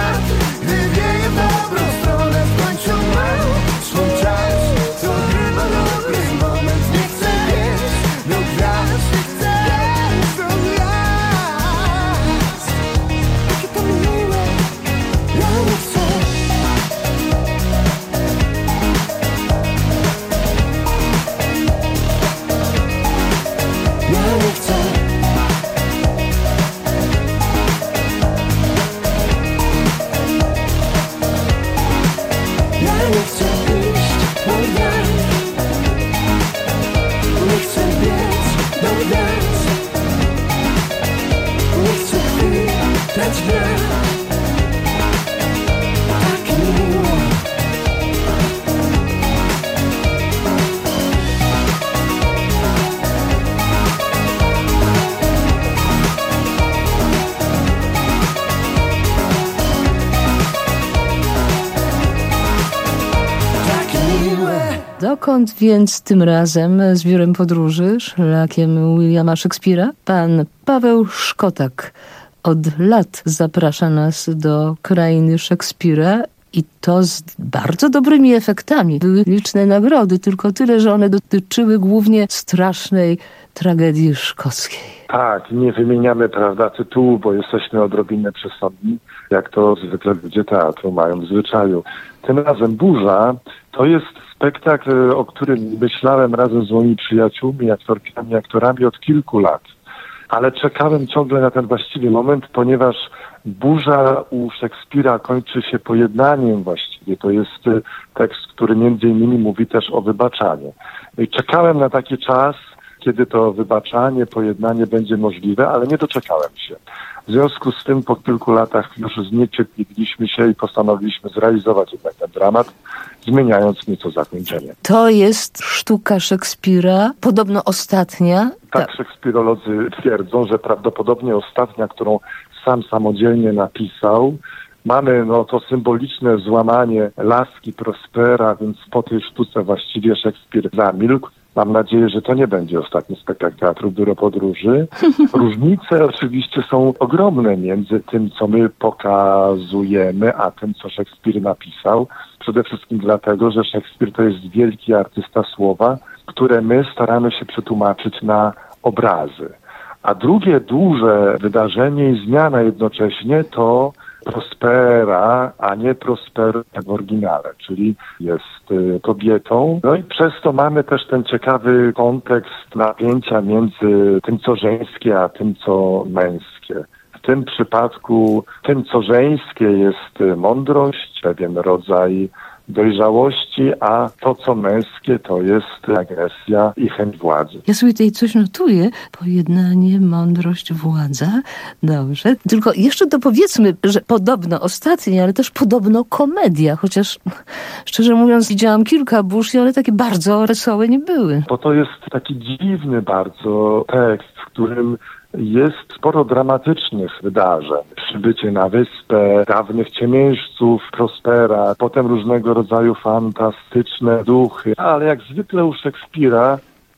Dokąd więc tym razem z biurem podróży, szlakiem Williama Szekspira, pan Paweł Szkotak od lat zaprasza nas do krainy Szekspira i to z bardzo dobrymi efektami. Były liczne nagrody, tylko tyle, że one dotyczyły głównie strasznej tragedii szkockiej. Tak, nie wymieniamy, prawda, tytułu, bo jesteśmy odrobinę przesądni, jak to zwykle ludzie teatru mają w zwyczaju. Tym razem Burza to jest spektakl, o którym myślałem razem z moimi przyjaciółmi, aktorkami, aktorami od kilku lat. Ale czekałem ciągle na ten właściwy moment, ponieważ Burza u Szekspira kończy się pojednaniem właściwie. To jest tekst, który między innymi mówi też o wybaczaniu. I czekałem na taki czas, kiedy to wybaczanie, pojednanie będzie możliwe, ale nie doczekałem się. W związku z tym po kilku latach już zniecierpliwiliśmy się i postanowiliśmy zrealizować jednak ten dramat, zmieniając nieco zakończenie. To jest sztuka Szekspira, podobno ostatnia. Tak, tak, szekspirolodzy twierdzą, że prawdopodobnie ostatnia, którą sam samodzielnie napisał. Mamy no, to symboliczne złamanie laski Prospera, więc po tej sztuce właściwie Szekspir zamilkł. Mam nadzieję, że to nie będzie ostatni spektakl Teatru Biuro Podróży. Różnice oczywiście są ogromne między tym, co my pokazujemy, a tym, co Szekspir napisał. Przede wszystkim dlatego, że Szekspir to jest wielki artysta słowa, które my staramy się przetłumaczyć na obrazy. A drugie duże wydarzenie i zmiana jednocześnie to Prospera, a nie Prosper w oryginale, czyli jest y, kobietą. No i przez to mamy też ten ciekawy kontekst napięcia między tym, co żeńskie, a tym, co męskie. W tym przypadku tym, co żeńskie jest mądrość, pewien rodzaj dojrzałości, a to, co męskie, to jest agresja i chęć władzy. Ja sobie tutaj coś notuję. Pojednanie, mądrość, władza. Dobrze. Tylko jeszcze dopowiedzmy, że podobno ostatnie, ale też podobno komedia, chociaż szczerze mówiąc widziałam kilka burz i one takie bardzo wesołe nie były. Bo to jest taki dziwny bardzo tekst, w którym jest sporo dramatycznych wydarzeń. Przybycie na wyspę, dawnych ciemiężców Prospera, potem różnego rodzaju fantastyczne duchy. Ale jak zwykle u Szekspira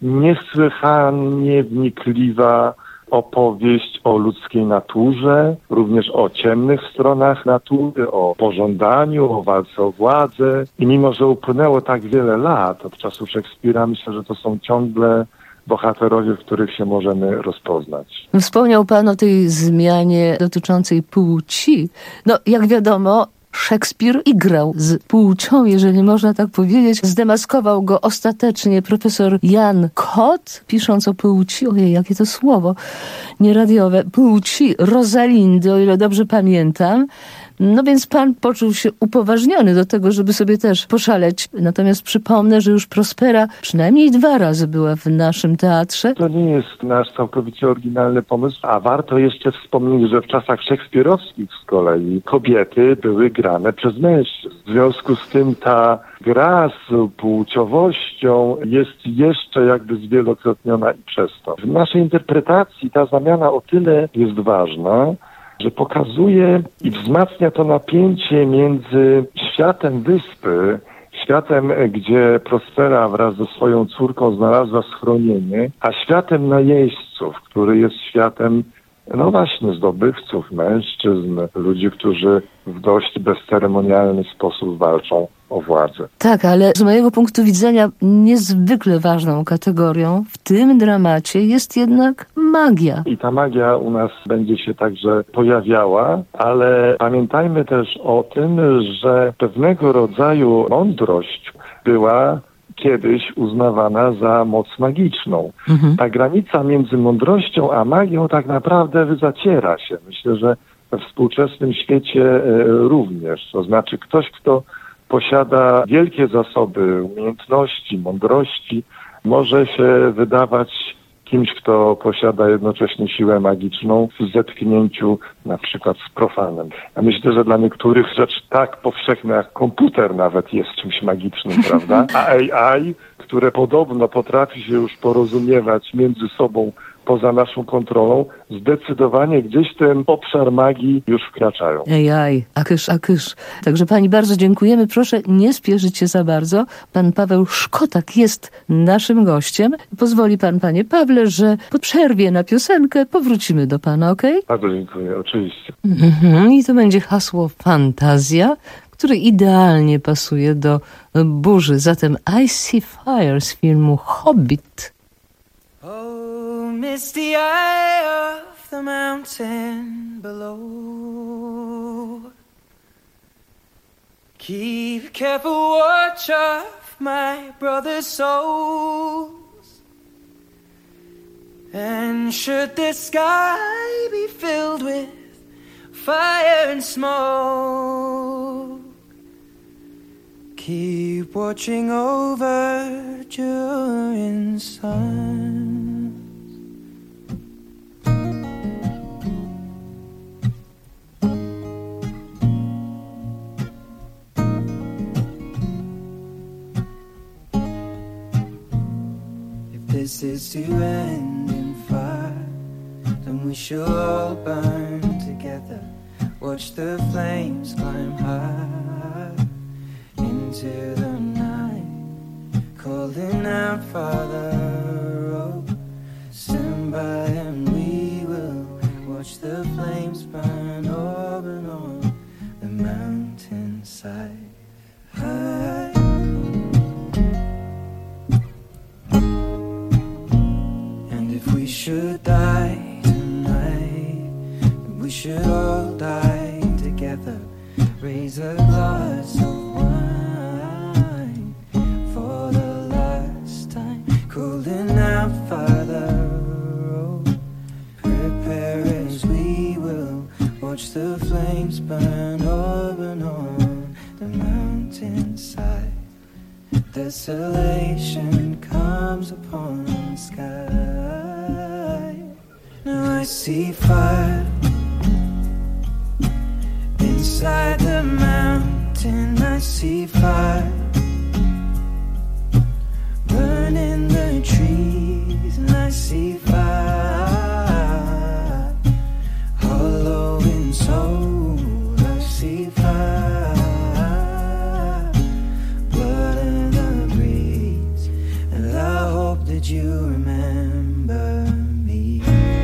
niesłychanie wnikliwa opowieść o ludzkiej naturze, również o ciemnych stronach natury, o pożądaniu, o walce o władzę. I mimo, że upłynęło tak wiele lat od czasu Szekspira, myślę, że to są ciągle bohaterowie, w których się możemy rozpoznać. Wspomniał pan o tej zmianie dotyczącej płci. No, jak wiadomo, Szekspir igrał z płcią, jeżeli można tak powiedzieć. Zdemaskował go ostatecznie profesor Jan Kot, pisząc o płci, ojej, jakie to słowo, nieradiowe, płci Rosalindy, o ile dobrze pamiętam. No więc pan poczuł się upoważniony do tego, żeby sobie też poszaleć. Natomiast przypomnę, że już Prospera przynajmniej dwa razy była w naszym teatrze. To nie jest nasz całkowicie oryginalny pomysł, a warto jeszcze wspomnieć, że w czasach szekspirowskich z kolei kobiety były grane przez mężczyzn. W związku z tym ta gra z płciowością jest jeszcze jakby zwielokrotniona i przez to. W naszej interpretacji ta zamiana o tyle jest ważna, że pokazuje i wzmacnia to napięcie między światem wyspy, światem, gdzie Prospera wraz ze swoją córką znalazła schronienie, a światem najeźdźców, który jest światem, no właśnie, zdobywców, mężczyzn, ludzi, którzy w dość bezceremonialny sposób walczą o władzę. Tak, ale z mojego punktu widzenia niezwykle ważną kategorią w tym dramacie jest jednak magia. I ta magia u nas będzie się także pojawiała, ale pamiętajmy też o tym, że pewnego rodzaju mądrość była kiedyś uznawana za moc magiczną. Mhm. Ta granica między mądrością a magią tak naprawdę zaciera się. Myślę, że we współczesnym świecie również. To znaczy ktoś, kto posiada wielkie zasoby umiejętności, mądrości, może się wydawać kimś, kto posiada jednocześnie siłę magiczną w zetknięciu na przykład z profanem. Ja myślę, że dla niektórych rzecz tak powszechna jak komputer nawet jest czymś magicznym, prawda? A A I, które podobno potrafi się już porozumiewać między sobą poza naszą kontrolą, zdecydowanie gdzieś ten obszar magii już wkraczają. Ejaj, akysz, akysz. Także pani bardzo dziękujemy. Proszę nie spieszyć się za bardzo. Pan Paweł Szkotak jest naszym gościem. Pozwoli pan, panie Pawle, że po przerwie na piosenkę powrócimy do pana, okej? Okay? Bardzo dziękuję, oczywiście. Mhm. I to będzie hasło fantazja, które idealnie pasuje do burzy. Zatem I See Fire z filmu Hobbit. Oh, misty eye of the mountain below, keep careful watch of my brother's souls, and should the sky be filled with fire and smoke, keep watching over during suns. If this is to end in fire, then we shall all burn together. Watch the flames climb high into the night, calling out, Father, oh, stand by and we will watch the flames burn over and on the mountainside. High. And if we should die tonight, we should all die together. Raise a glass of wine for the last time, calling out, Father, oh, prepare as we will watch the flames burn over and on the mountainside. Desolation comes upon the sky. Now I see fire inside the mountain. I see fire burning the trees, and I see fire hollow in soul. I see fire, blood in the breeze, and I hope that you remember me.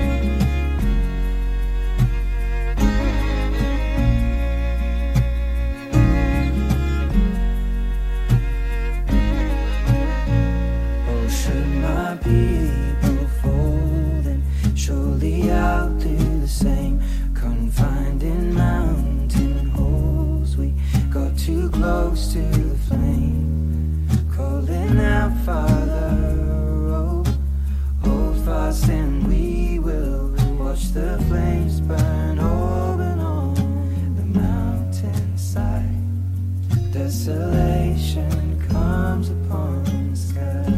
People fold, and surely I'll do the same. Confined in mountain holes, we got too close to the flame, calling out, Father, oh, hold fast and we will watch the flames burn over and on the mountainside. Desolation comes upon the sky.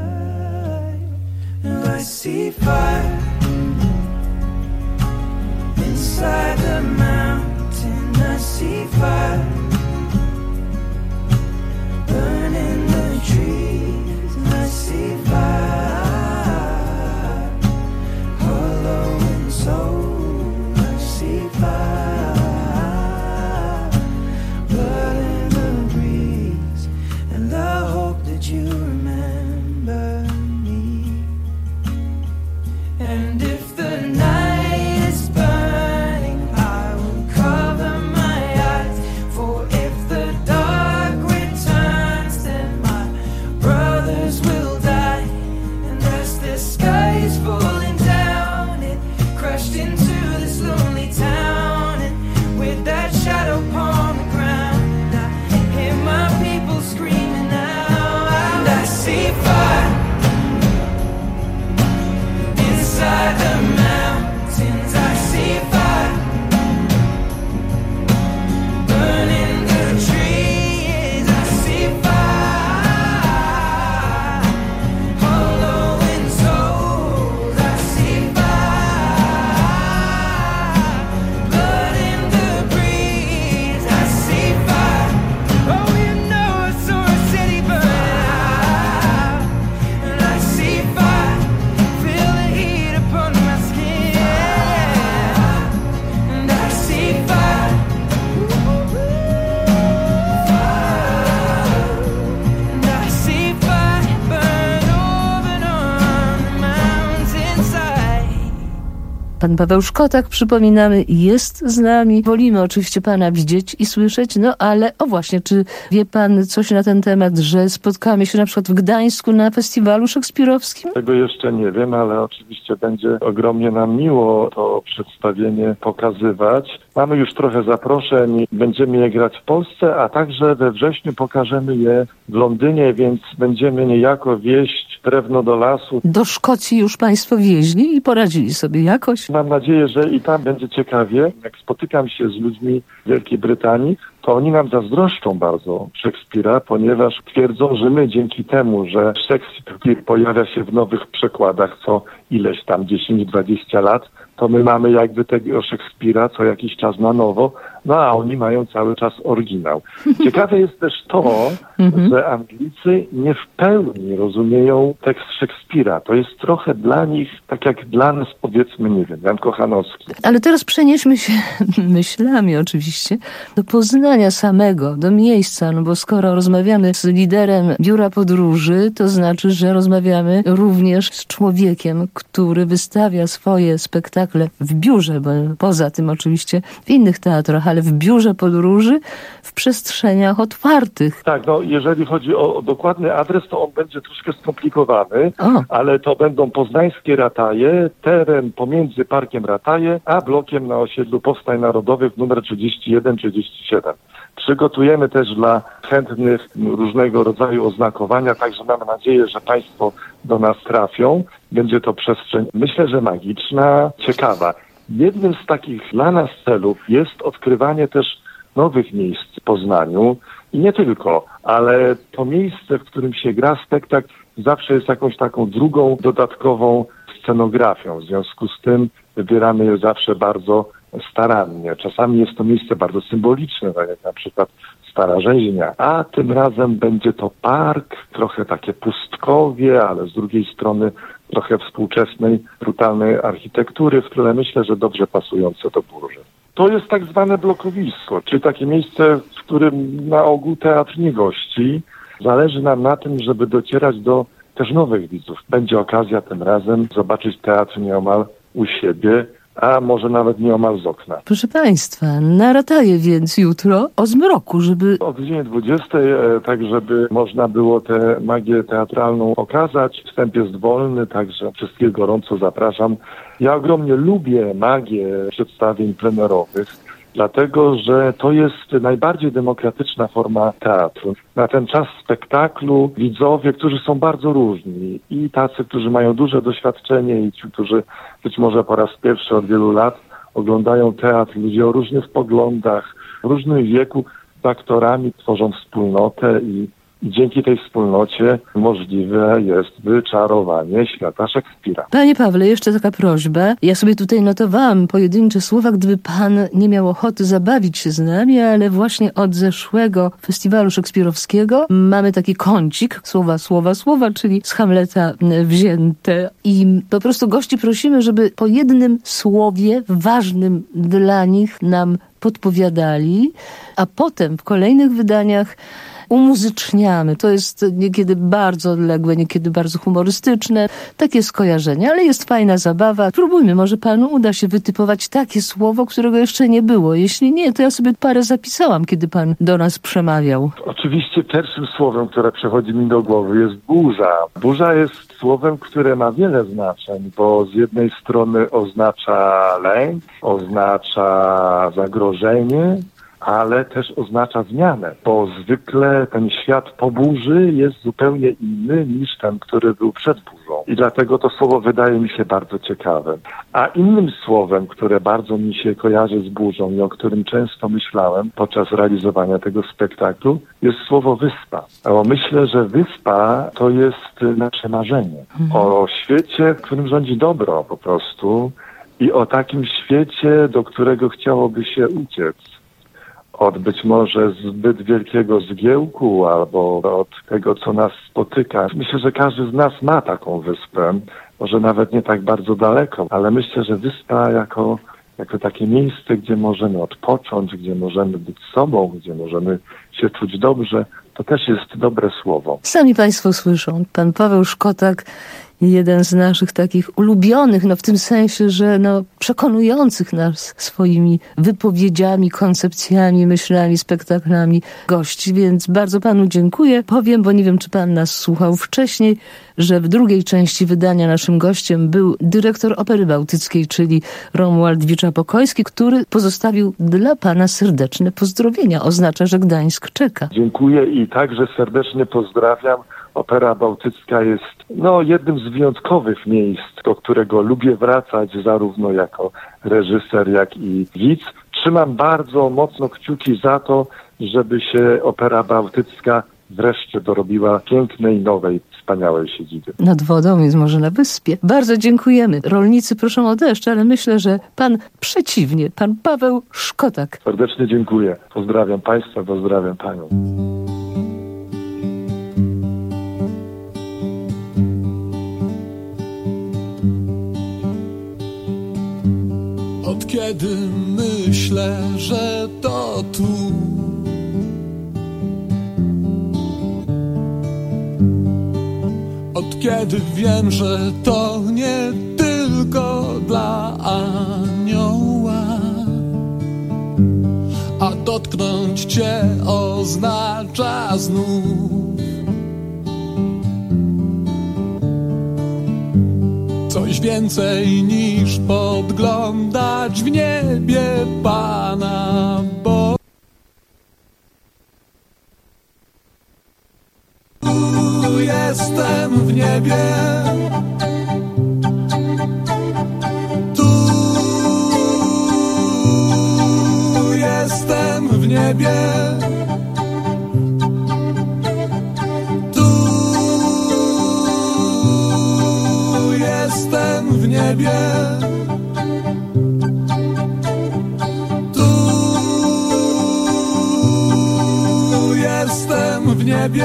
I see fire inside the mountain. I see fire burning the trees, and I see fire hollow in soul. I see fire, blood in the breeze, and I hope that you remember. And if the night is burning, I will cover my eyes, for Pan Paweł Szkotak, przypominamy, jest z nami. Wolimy oczywiście pana widzieć i słyszeć, no ale o właśnie, czy wie pan coś na ten temat, że spotkamy się na przykład w Gdańsku na festiwalu szekspirowskim? Tego jeszcze nie wiem, ale oczywiście będzie ogromnie nam miło to przedstawienie pokazywać. Mamy już trochę zaproszeń, będziemy je grać w Polsce, a także we wrześniu pokażemy je w Londynie, więc będziemy niejako wieść drewno do lasu. Do Szkocji już państwo wieźli i poradzili sobie jakoś? Mam nadzieję, że i tam będzie ciekawie. Jak spotykam się z ludźmi w Wielkiej Brytanii, to oni nam zazdroszczą bardzo Szekspira, ponieważ twierdzą, że my dzięki temu, że Szekspir pojawia się w nowych przekładach co ileś tam dziesięć dwadzieścia lat, to my mamy jakby tego Szekspira co jakiś czas na nowo, no a oni mają cały czas oryginał. Ciekawe jest też to, że Anglicy nie w pełni rozumieją tekst Szekspira. To jest trochę dla nich, tak jak dla nas, powiedzmy, nie wiem, Jan Kochanowski. Ale teraz przenieśmy się myślami oczywiście do Poznania samego, do miejsca, no bo skoro rozmawiamy z liderem biura podróży, to znaczy, że rozmawiamy również z człowiekiem, który wystawia swoje spektakle w biurze, bo poza tym oczywiście w innych teatrach, ale w biurze podróży w przestrzeniach otwartych. Tak, no jeżeli chodzi o, o dokładny adres, to on będzie troszkę skomplikowany, O. ale to będą poznańskie Rataje, teren pomiędzy Parkiem Rataje, a blokiem na osiedlu Powstań Narodowych numer trzydzieści jeden trzydzieści siedem. Przygotujemy też dla chętnych różnego rodzaju oznakowania, także mam nadzieję, że państwo do nas trafią. Będzie to przestrzeń, myślę, że magiczna, ciekawa. Jednym z takich dla nas celów jest odkrywanie też nowych miejsc w Poznaniu i nie tylko, ale to miejsce, w którym się gra spektakl, zawsze jest jakąś taką drugą, dodatkową scenografią. W związku z tym wybieramy je zawsze bardzo starannie. Czasami jest to miejsce bardzo symboliczne, tak jak na przykład Stara Rzeźnia, a tym razem będzie to park, trochę takie pustkowie, ale z drugiej strony trochę współczesnej, brutalnej architektury, w które myślę, że dobrze pasujące do burzy. To jest tak zwane blokowisko, czyli takie miejsce, w którym na ogół teatr nie gości. Zależy nam na tym, żeby docierać do też nowych widzów. Będzie okazja tym razem zobaczyć teatr nieomal u siebie, a może nawet nieomal z okna. Proszę państwa, na Rataje więc jutro o zmroku, żeby... O godzinie dwudziestej, tak żeby można było tę magię teatralną okazać. Wstęp jest wolny, także wszystkich gorąco zapraszam. Ja ogromnie lubię magię przedstawień plenerowych, dlatego że to jest najbardziej demokratyczna forma teatru. Na ten czas spektaklu widzowie, którzy są bardzo różni, i tacy, którzy mają duże doświadczenie, i ci, którzy być może po raz pierwszy od wielu lat oglądają teatr, ludzie o różnych poglądach, w różnym wieku, z aktorami tworzą wspólnotę i I dzięki tej wspólnocie możliwe jest wyczarowanie świata Szekspira. Panie Pawle, jeszcze taka prośba. Ja sobie tutaj notowałam pojedyncze słowa, gdyby pan nie miał ochoty zabawić się z nami, ale właśnie od zeszłego festiwalu szekspirowskiego mamy taki kącik, słowa, słowa, słowa, czyli z Hamleta wzięte. I po prostu gości prosimy, żeby po jednym słowie ważnym dla nich nam podpowiadali, a potem w kolejnych wydaniach umuzyczniamy. To jest niekiedy bardzo odległe, niekiedy bardzo humorystyczne. Takie skojarzenie, ale jest fajna zabawa. Spróbujmy, może panu uda się wytypować takie słowo, którego jeszcze nie było. Jeśli nie, to ja sobie parę zapisałam, kiedy pan do nas przemawiał. Oczywiście pierwszym słowem, które przychodzi mi do głowy, jest burza. Burza jest słowem, które ma wiele znaczeń, bo z jednej strony oznacza lęk, oznacza zagrożenie, ale też oznacza zmianę, bo zwykle ten świat po burzy jest zupełnie inny niż ten, który był przed burzą. I dlatego to słowo wydaje mi się bardzo ciekawe. A innym słowem, które bardzo mi się kojarzy z burzą i o którym często myślałem podczas realizowania tego spektaklu, jest słowo wyspa. Bo myślę, że wyspa to jest nasze marzenie. O świecie, w którym rządzi dobro po prostu i o takim świecie, do którego chciałoby się uciec. Od być może zbyt wielkiego zgiełku albo od tego, co nas spotyka. Myślę, że każdy z nas ma taką wyspę, może nawet nie tak bardzo daleko, ale myślę, że wyspa jako, jako takie miejsce, gdzie możemy odpocząć, gdzie możemy być sobą, gdzie możemy się czuć dobrze, to też jest dobre słowo. Sami państwo słyszą, pan Paweł Szkotak jeden z naszych takich ulubionych, no w tym sensie, że no przekonujących nas swoimi wypowiedziami, koncepcjami, myślami, spektaklami gości, więc bardzo panu dziękuję. Powiem, bo nie wiem, czy pan nas słuchał wcześniej, że w drugiej części wydania naszym gościem był dyrektor Opery Bałtyckiej, czyli Romuald Wicza-Pokojski, który pozostawił dla pana serdeczne pozdrowienia. Oznacza, że Gdańsk czeka. Dziękuję i także serdecznie pozdrawiam. Opera Bałtycka jest no, jednym z wyjątkowych miejsc, do którego lubię wracać zarówno jako reżyser, jak i widz. Trzymam bardzo mocno kciuki za to, żeby się Opera Bałtycka wreszcie dorobiła pięknej, nowej, wspaniałej siedziby. Nad wodą, więc może na wyspie. Bardzo dziękujemy. Rolnicy proszą o deszcz, ale myślę, że pan przeciwnie, pan Paweł Szkotak. Serdecznie dziękuję. Pozdrawiam państwa, pozdrawiam panią. Od kiedy myślę, że to tu, od kiedy wiem, że to nie tylko dla anioła, a dotknąć cię oznacza znów coś więcej niż podglądać w niebie Pana Boga. Tu jestem w niebie, tu jestem w niebie, tu jestem w niebie, tu jestem w niebie.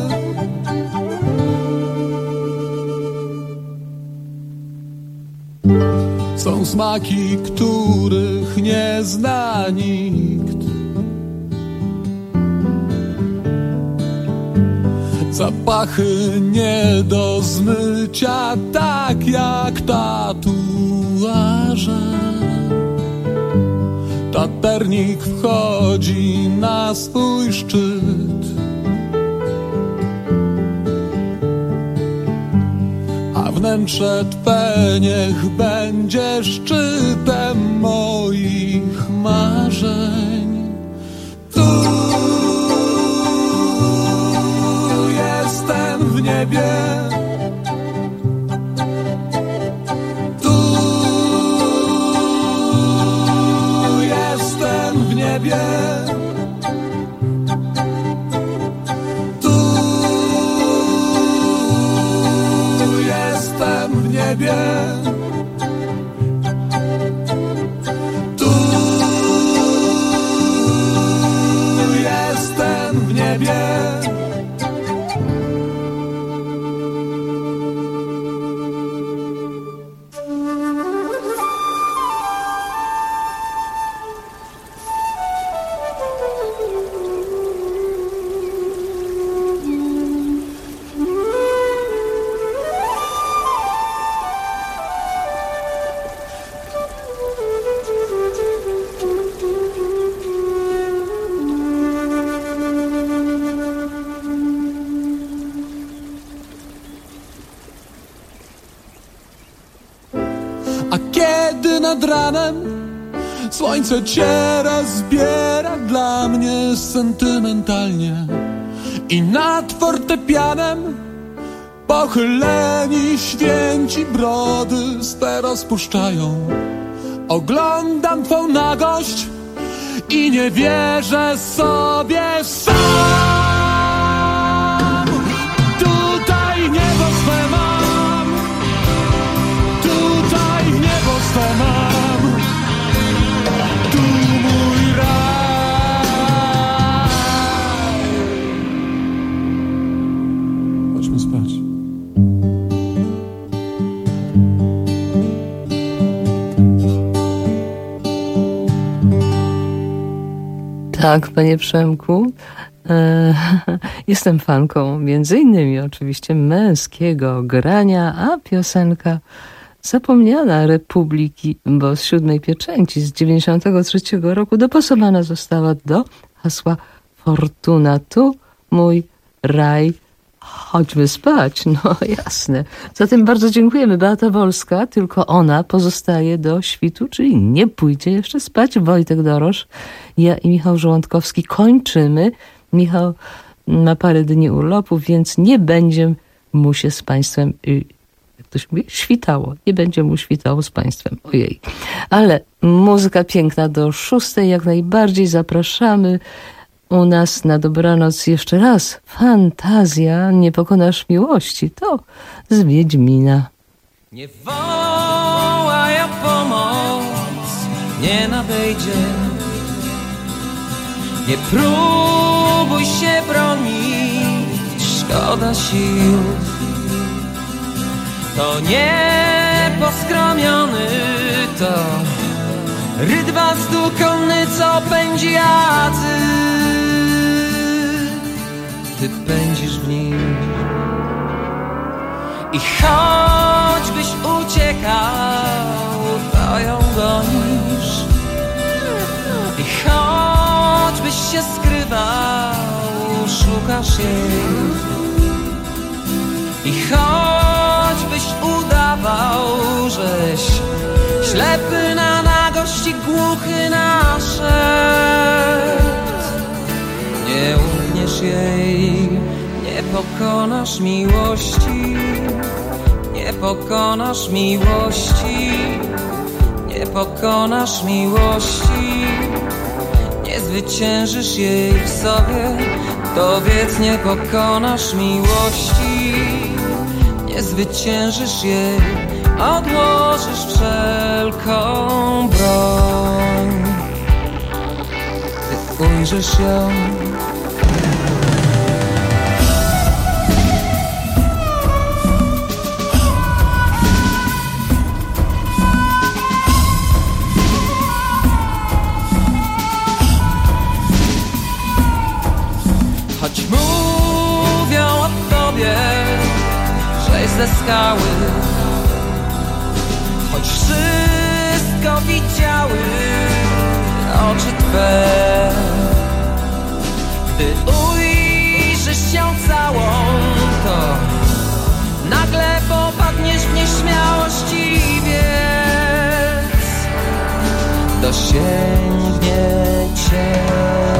Są smaki, których nie zna nikt. Zapachy nie do zmycia, tak jak tatuaże. Taternik wchodzi na swój szczyt, a wnętrze Twe niech będzie szczytem moich marzeń. Tu jestem w niebie, tu jestem w niebie, tu jestem w niebie, tu jestem w niebie. A kiedy nad ranem słońce cię rozbiera dla mnie sentymentalnie i nad fortepianem pochyleni święci brody swe rozpuszczają, oglądam twą nagość i nie wierzę sobie sam. Tutaj niebo swe mam, tutaj niebo swe mam, tu mój raj. Chodźmy spać. Tak, panie Przemku. E, jestem fanką między innymi oczywiście męskiego grania, a piosenka zapomniana Republiki, bo z siódmej pieczęci z dziewięćdziesiątego trzeciego roku dopasowana została do hasła Fortuna. Tu mój raj, chodźmy spać. No jasne. Zatem bardzo dziękujemy. Beata Wolska, tylko ona pozostaje do świtu, czyli nie pójdzie jeszcze spać. Wojtek Dorosz, ja i Michał Żołądkowski kończymy. Michał ma parę dni urlopu, więc nie będzie mu się z Państwem, jak to się mówi, świtało. Nie będzie mu świtało z Państwem. Ojej. Ale muzyka piękna do szóstej, jak najbardziej zapraszamy. U nas na dobranoc jeszcze raz Fantazja, nie pokonasz miłości. To z Wiedźmina. Nie wołaj o pomoc, nie nadejdzie. Nie próbuj się bronić, szkoda sił. To nieposkromiony, to rydwan zdukony, co pędzi, a ty, ty pędzisz w nim. I choćbyś uciekał, to ją gonisz. I choćbyś się skrywał, szukasz jej. I choćbyś udawał, żeś ślepy na nagość i głuchy na szept, nie umkniesz jej, nie pokonasz miłości, nie pokonasz miłości, nie pokonasz miłości, nie zwyciężysz jej w sobie, to wiedz, nie pokonasz miłości, nie zwyciężysz jej, odłożysz wszelką broń, ty ujrzysz ją. Choć mówią o tobie, że ze skały, choć wszystko widziały oczy twe, gdy ujrzysz ją całą, to nagle popadniesz w nieśmiałość i wiedz, dosięgnie cię.